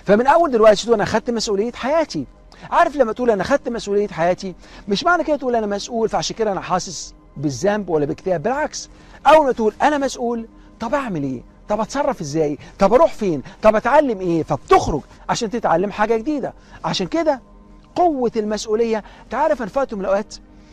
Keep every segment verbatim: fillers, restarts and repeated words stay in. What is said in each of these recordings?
فمن اول دلوقتي تقول انا خدت مسؤوليه حياتي. عارف لما تقول انا خدت مسؤوليه حياتي، مش معنى كده تقول انا مسؤول فعشان كده انا حاسس بالذنب ولا باكتئاب، بالعكس. اول ما تقول انا مسؤول، طب اعمل ايه؟ طب اتصرف ازاي؟ طب اروح فين؟ طب اتعلم ايه؟ فبتخرج عشان تتعلم حاجه جديده. عشان كده قوه المسؤوليه. تعرف انا في وقت من الاوقات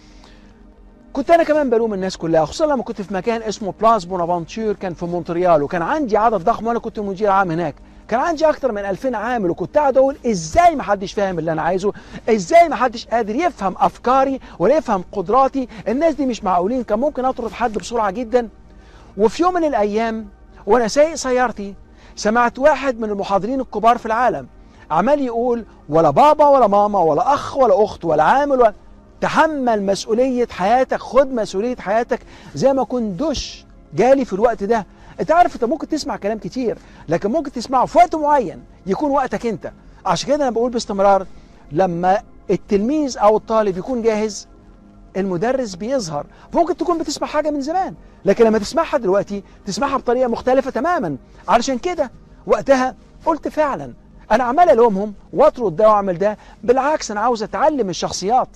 كنت انا كمان بلوم الناس كلها، خصوصا لما كنت في مكان اسمه بلاس بونافنتور كان في مونتريال، وكان عندي عدد ضخم وانا كنت مدير عام هناك. كان عندي اكتر من ألفين عامل، وكنت قاعد اقول ازاي ما حدش فاهم اللي انا عايزه؟ ازاي ما حدش قادر يفهم افكاري ولا يفهم قدراتي؟ الناس دي مش معقولين، كان ممكن اطرد حد بسرعه جدا. وفي يوم من الايام وانا سايق سيارتي سمعت واحد من المحاضرين الكبار في العالم عمال يقول ولا بابا ولا ماما ولا اخ ولا اخت ولا عامل ولا تحمل مسؤوليه حياتك، خد مسؤوليه حياتك. زي ما كنت دش جالي في الوقت ده. انت عارف انت ممكن تسمع كلام كتير، لكن ممكن تسمعه في وقت معين يكون وقتك انت. عشان كده انا بقول باستمرار لما التلميذ او الطالب يكون جاهز المدرس بيظهر. ممكن تكون بتسمع حاجه من زمان، لكن لما تسمعها دلوقتي تسمعها بطريقه مختلفه تماما. علشان كده وقتها قلت فعلا انا عمال الومهم واطرد ده واعمل ده، بالعكس انا عاوز اتعلم الشخصيات.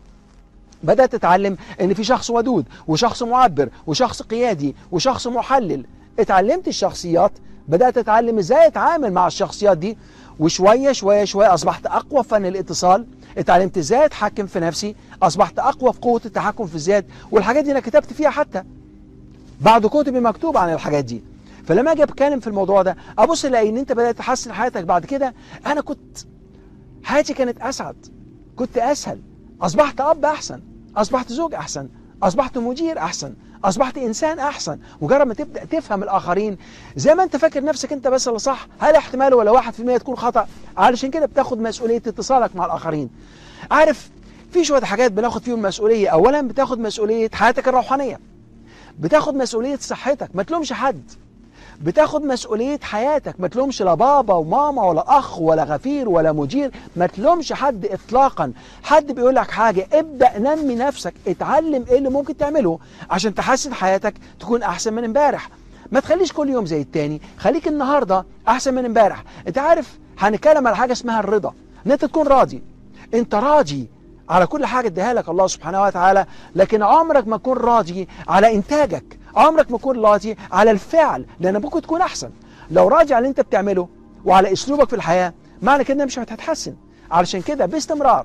بدأت أتعلم إن في شخص ودود وشخص معبر وشخص قيادي وشخص محلل. اتعلمت الشخصيات، بدأت أتعلم إزاي أتعامل مع الشخصيات دي، وشوية شوية شوية أصبحت أقوى في فن الاتصال. اتعلمت إزاي أتحكم في نفسي، أصبحت أقوى في قوة التحكم في الذات. والحاجات دي أنا كتبت فيها حتى بعد كتبي مكتوب عن الحاجات دي. فلما أجي أتكلم في الموضوع ده أبص ألاقي إن أنت بدأت تحسن حياتك بعد كده. أنا كنت حياتي كانت أسعد، كنت أسهل، أصبحت أب أحسن، أصبحت زوج أحسن، أصبحت مدير أحسن، أصبحت إنسان أحسن. مجرد ما تبدأ تفهم الآخرين زي ما أنت فاكر نفسك أنت بس اللي صح، هل احتمال ولا واحد في المية تكون خطأ؟ علشان كده بتاخد مسؤولية اتصالك مع الآخرين. عارف في شوية حاجات بناخد فيهم مسؤولية. أولا بتاخد مسؤولية حياتك الروحانية، بتاخد مسؤولية صحتك، ما تلومش حد. بتاخد مسؤولية حياتك، ما تلومش لا بابا وماما ولا أخ ولا غفير ولا مدير، ما تلومش حد إطلاقا. حد بيقول لك حاجة ابدأ نمي نفسك، اتعلم إيه اللي ممكن تعمله عشان تحسن حياتك تكون أحسن من امبارح. ما تخليش كل يوم زي التاني، خليك النهاردة أحسن من امبارح. أنت عارف هنتكلم على حاجة اسمها الرضا، إن أنت تكون راضي. أنت راضي على كل حاجة اديها لك الله سبحانه وتعالى، لكن عمرك ما تكون راضي على إنتاجك، عمرك ما تكون راضي على الفعل، لأن ممكن تكون أحسن. لو راضي على اللي أنت بتعمله وعلى أسلوبك في الحياة معنى كده مش هتتحسن. علشان كده باستمرار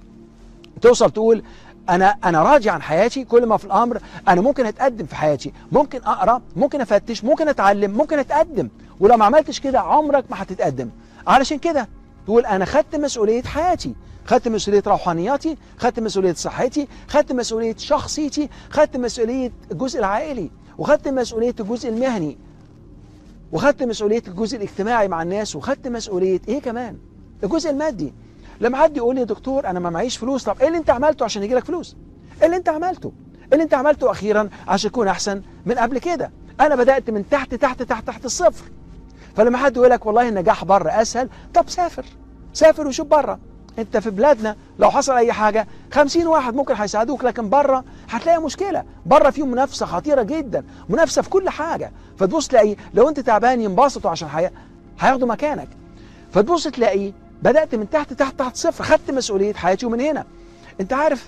توصل تقول أنا أنا راضي عن حياتي. كل ما في الأمر أنا ممكن أتقدم في حياتي، ممكن أقرأ، ممكن أفتش، ممكن أتعلم، ممكن أتقدم. ولو ما عملتش كده عمرك ما هتتقدم. علشان كده تقول أنا خدت مسؤولية حياتي، خدت مسؤولية روحانياتي، خدت مسؤولية صحتي، خدت مسؤولية شخصيتي، خدت مسؤولية الجزء العائلي، وخدت مسؤولية الجزء المهني، وخدت مسؤولية الجزء الاجتماعي مع الناس، وخدت مسؤولية ايه كمان؟ الجزء المادي. لما حد يقول لي يا دكتور انا ما معيش فلوس، طب ايه اللي انت عملته عشان يجي لك فلوس؟ ايه اللي انت عملته؟ ايه اللي انت عملته اخيرا عشان تكون احسن من قبل كده؟ انا بدأت من تحت تحت تحت تحت الصفر. فلما حد يقول لك والله النجاح بره اسهل، طب سافر، سافر وشوف بره. انت في بلادنا لو حصل اي حاجه خمسين واحد ممكن هيساعدوك، لكن بره هتلاقي مشكله. بره فيه منافسه خطيره جدا، منافسه في كل حاجه. فتبص تلاقي لو انت تعبان ينبسطوا عشان حي... هياخدوا مكانك. فتبص تلاقي بدات من تحت تحت تحت صفر، خدت مسؤوليه حياتي. ومن هنا انت عارف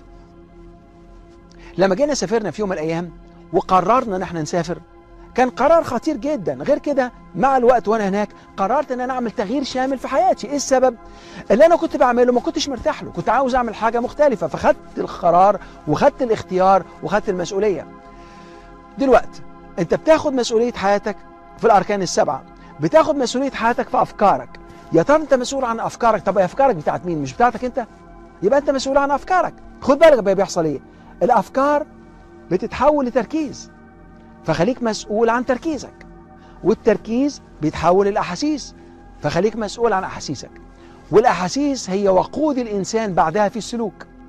لما جينا سافرنا في يوم من الايام وقررنا ان احنا نسافر، كان قرار خطير جدا. غير كده مع الوقت وانا هناك قررت ان انا اعمل تغيير شامل في حياتي. ايه السبب؟ اللي انا كنت بعمله ما كنتش مرتاح له، كنت عاوز اعمل حاجه مختلفه. فخدت القرار وخدت الاختيار وخدت المسؤوليه. دلوقتي انت بتاخد مسؤوليه حياتك في الاركان السبعه، بتاخد مسؤوليه حياتك في افكارك. يا ترى انت مسؤول عن افكارك؟ طب افكارك بتاعت مين؟ مش بتاعتك انت؟ يبقى انت مسؤول عن افكارك. خد بالك بقى بيحصل ايه؟ الافكار بتتحول لتركيز، فخليك مسؤول عن تركيزك. والتركيز بيتحول للأحاسيس، فخليك مسؤول عن أحاسيسك. والأحاسيس هي وقود الإنسان بعدها في السلوك.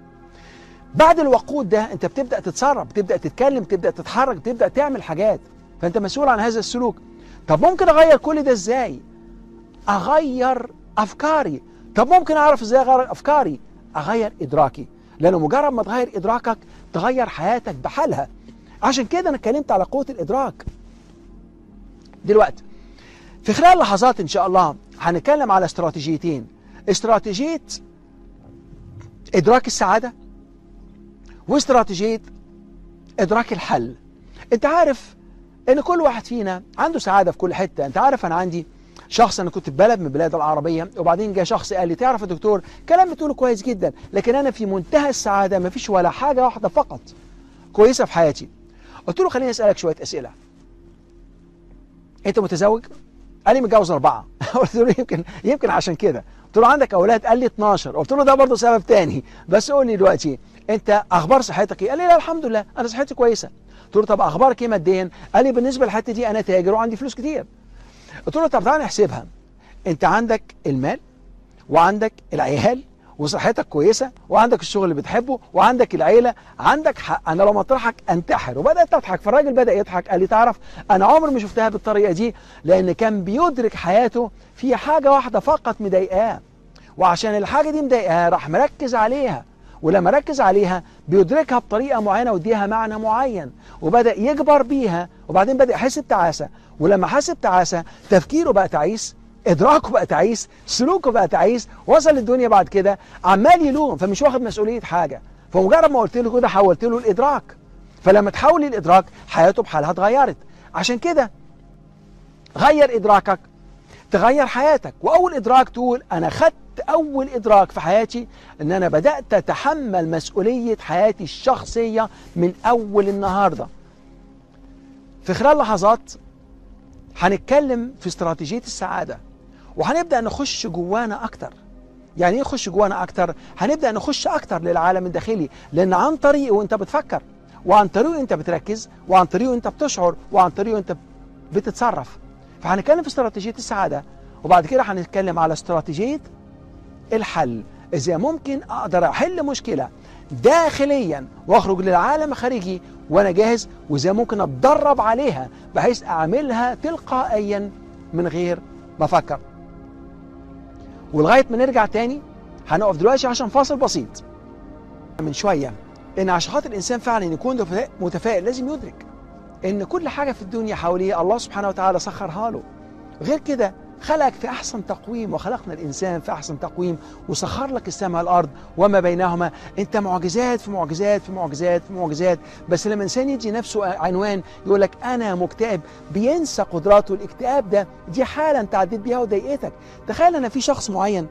بعد الوقود ده أنت بتبدأ تتصرف، بتبدأ تتكلم، بتبدأ تتحرك، بتبدأ تعمل حاجات. فأنت مسؤول عن هذا السلوك. طب ممكن أغير كل ده إزاي؟ أغير أفكاري. طب ممكن أعرف إزاي أغير أفكاري؟ أغير إدراكي. لأنه مجرد ما تغير إدراكك تغير حياتك بحالها. عشان كده أنا اتكلمت على قوة الإدراك. دلوقتي في خلال لحظات إن شاء الله هنتكلم على استراتيجيتين، استراتيجية إدراك السعادة واستراتيجية إدراك الحل. أنت عارف إن كل واحد فينا عنده سعادة في كل حتة. أنت عارف أنا عندي شخص، أنا كنت في بلد من البلاد العربية، وبعدين جاء شخص قال لي تعرف يا دكتور كلام بتقوله كويس جدا، لكن أنا في منتهى السعادة، ما فيش ولا حاجة واحدة فقط كويسة في حياتي. قلت له خليني أسألك شوية أسئلة. أنت متزوج؟ قال لي متجوز أربعة. قلت له يمكن يمكن عشان كده. قلت له عندك أولاد؟ قال لي اتناشر. قلت له ده برضه سبب تاني، بس قول لي دلوقتي أنت أخبار صحتك إيه؟ قال لي لا الحمد لله أنا صحتي كويسة. قلت له طب أخبارك إيه ماديا؟ قال لي بالنسبة للحتة دي أنا تاجر وعندي فلوس كتير. قلت له طب تعالى نحسبها، أنت عندك المال وعندك العيال وصحتك كويسة وعندك الشغل اللي بتحبه وعندك العيلة، عندك حق. أنا لو مطرحك أنتحر. وبدأت أضحك، فالراجل بدأ يضحك. قال لي تعرف أنا عمري ما شفتها بالطريقة دي، لأن كان بيدرك حياته في حاجة واحدة فقط مضايقاه، وعشان الحاجة دي مضايقاه راح مركز عليها، ولما ركز عليها بيدركها بطريقة معينة ويديها معنى معين، وبدأ يكبر بيها، وبعدين بدأ يحس بتعاسة، ولما حس بتعاسة تفكيره بقى تعيس، إدراكه بقى تعيس، سلوكه بقى تعيس، وصل للدنيا بعد كده عمال يلوم، فمش واخد مسؤولية حاجة. فمجرد ما قلت له كده حولت له الإدراك، فلما تحول الإدراك حياته بحالها اتغيرت. عشان كده غير إدراكك تغير حياتك. وأول إدراك تقول أنا خدت أول إدراك في حياتي إن أنا بدأت أتحمل مسؤولية حياتي الشخصية من أول النهاردة. في خلال لحظات هنتكلم في استراتيجية السعادة، وهنبدأ نخش جوانا أكتر. يعني إيه نخش جوانا أكتر؟ هنبدأ نخش أكتر للعالم الداخلي، لأن عن طريقه وأنت بتفكر، وعن طريقه أنت بتركز، وعن طريقه أنت بتشعر، وعن طريقه أنت بتتصرف. فهنتكلم في استراتيجية السعادة، وبعد كده هنتكلم على استراتيجية الحل. إذا ممكن أقدر أحل مشكلة داخليا وأخرج للعالم الخارجي وأنا جاهز، وإذا ممكن أتدرب عليها بحيث أعملها تلقائيا من غير ما أفكر. ولغاية ما نرجع تاني هنقف دلوقتي عشان فاصل بسيط. من شوية إن عشان خاطر الإنسان فعلا يكون متفائل لازم يدرك إن كل حاجة في الدنيا حواليه الله سبحانه وتعالى سخرها له. غير كده خلقك في أحسن تقويم، وخلقنا الإنسان في أحسن تقويم، وسخر لك السماء والأرض وما بينهما. أنت معجزات في معجزات في معجزات في معجزات. بس لما الإنسان يدي نفسه عنوان يقول لك أنا مكتئب، بينسى قدراته. الاكتئاب ده دي حالة أنت عديت بيها وضايقتك. تخيل أن في شخص معين،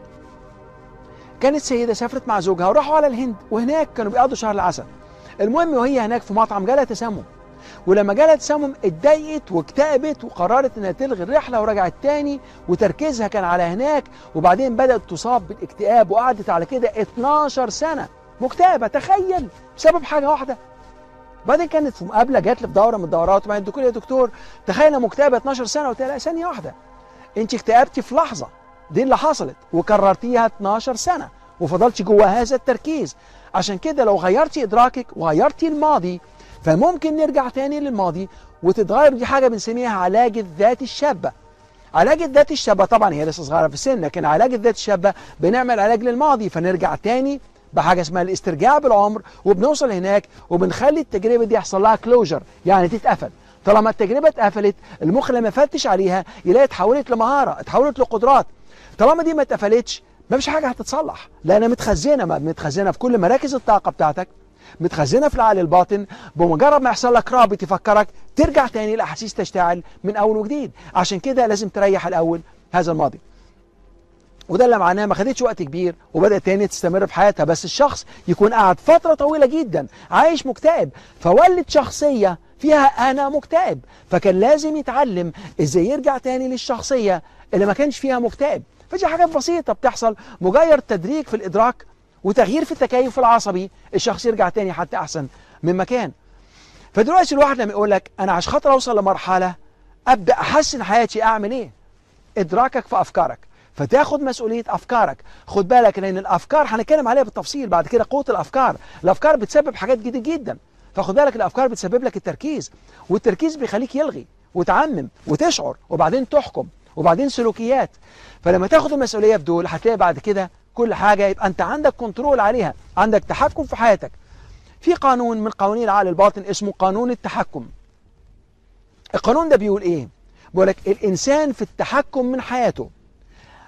كانت سيدة سافرت مع زوجها وراحوا على الهند، وهناك كانوا بيقضوا شهر العسل. المهم وهي هناك في مطعم جالها تسمم، ولما جالها تسمم اتضايقت واكتئبت وقررت انها تلغي الرحله ورجعت تاني، وتركيزها كان على هناك. وبعدين بدات تصاب بالاكتئاب، وقعدت على كده اتناشر سنه مكتئبه. تخيل، بسبب حاجه واحده. بعدين كانت في مقابله جات لي في دوره من الدورات، وبعدين الدكتور يا دكتور تخيل انا مكتئبه اتناشر سنه. قلت لها ثانيه واحده، انت اكتئبتي في لحظه، دي اللي حصلت، وكررتيها اتناشر سنه وفضلتي جوه هذا التركيز. عشان كده لو غيرتي ادراكك وغيرتي الماضي فممكن نرجع تاني للماضي وتتغير. دي حاجة بنسميها علاج الذات الشابة. علاج الذات الشابة طبعا هي لسه صغيرة في السن، لكن علاج الذات الشابة بنعمل علاج للماضي، فنرجع تاني بحاجة اسمها الاسترجاع بالعمر، وبنوصل هناك وبنخلي التجربة دي يحصل لها كلوجر، يعني تتقفل. طالما التجربة اتقفلت المخ لما يفتش عليها يلاقي اتحولت لمهارة، اتحولت لقدرات. طالما دي ما اتقفلتش ما فيش حاجة هتتصلح، لأنها متخزنة متخزنة في كل مراكز الطاقة بتاعتك، متخزنه في العقل الباطن. بمجرد ما يحصل لك رابط يفكرك ترجع تاني الاحاسيس تشتعل من اول وجديد. عشان كده لازم تريح الاول هذا الماضي. وده اللي معناه ما خدتش وقت كبير وبدات تاني تستمر في حياتها. بس الشخص يكون قاعد فتره طويله جدا عايش مكتئب، فولد شخصيه فيها انا مكتئب، فكان لازم يتعلم ازاي يرجع تاني للشخصيه اللي ما كانش فيها مكتئب. فدي حاجات بسيطه بتحصل، مجرد تدريج في الادراك وتغيير في التكيف العصبي، الشخص يرجع تاني حتى احسن من مكان. فدلوقتي الواحد لما يقول لك انا عشان خاطر اوصل لمرحله ابدا احسن حياتي اعمل ايه؟ ادراكك في افكارك، فتاخد مسؤوليه افكارك. خد بالك لان الافكار هنتكلم عليها بالتفصيل بعد كده. قوه الافكار، الافكار بتسبب حاجات جديده جدا. فخد بالك الافكار بتسبب لك التركيز، والتركيز بيخليك يلغي وتعمم وتشعر وبعدين تحكم وبعدين سلوكيات. فلما تاخد المسؤوليه في دول هتلاقي بعد كده كل حاجة يبقى أنت عندك كنترول عليها، عندك تحكم في حياتك. في قانون من قوانين العقل الباطن اسمه قانون التحكم. القانون ده بيقول إيه؟ بيقول لك الإنسان في التحكم من حياته.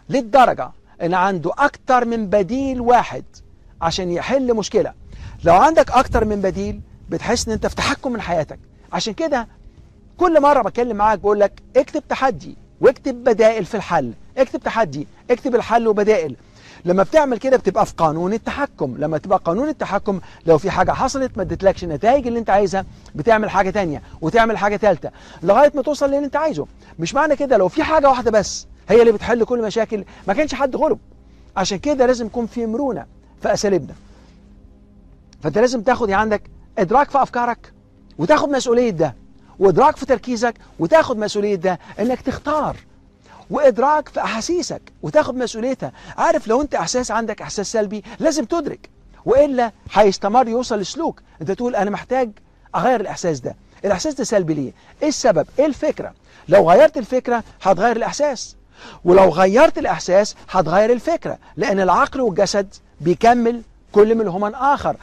للدرجة ان عنده اكتر من بديل واحد عشان يحل مشكلة. لو عندك اكتر من بديل بتحس ان انت في تحكم من حياتك. عشان كده كل مرة بتكلم معاك بقول لك اكتب تحدي واكتب بدائل في الحل، اكتب تحدي اكتب الحل وبدائل. لما بتعمل كده بتبقى في قانون التحكم. لما تبقى قانون التحكم لو في حاجة حصلت ما ادتلكش النتائج اللي انت عايزها بتعمل حاجة تانية وتعمل حاجة تالتة لغاية ما توصل للي انت عايزه. مش معنى كده لو في حاجة واحدة بس هي اللي بتحل كل مشاكل ما كانش حد غلب. عشان كده لازم يكون في مرونة في أساليبنا. فانت لازم تاخد عندك ادراك في افكارك وتاخد مسؤولية ده، وادراك في تركيزك وتاخد مسؤولية ده انك تختار، وادراك في احاسيسك وتاخد مسؤوليتها. عارف لو انت احساس عندك احساس سلبي لازم تدرك، والا هيستمر يوصل لسلوك انت تقول انا محتاج اغير الاحساس ده. الاحساس ده سلبي ليه؟ ايه السبب؟ ايه الفكرة؟ لو غيرت الفكرة هتغير الاحساس، ولو غيرت الاحساس هتغير الفكرة، لان العقل والجسد بيكمل كل منهما اخر.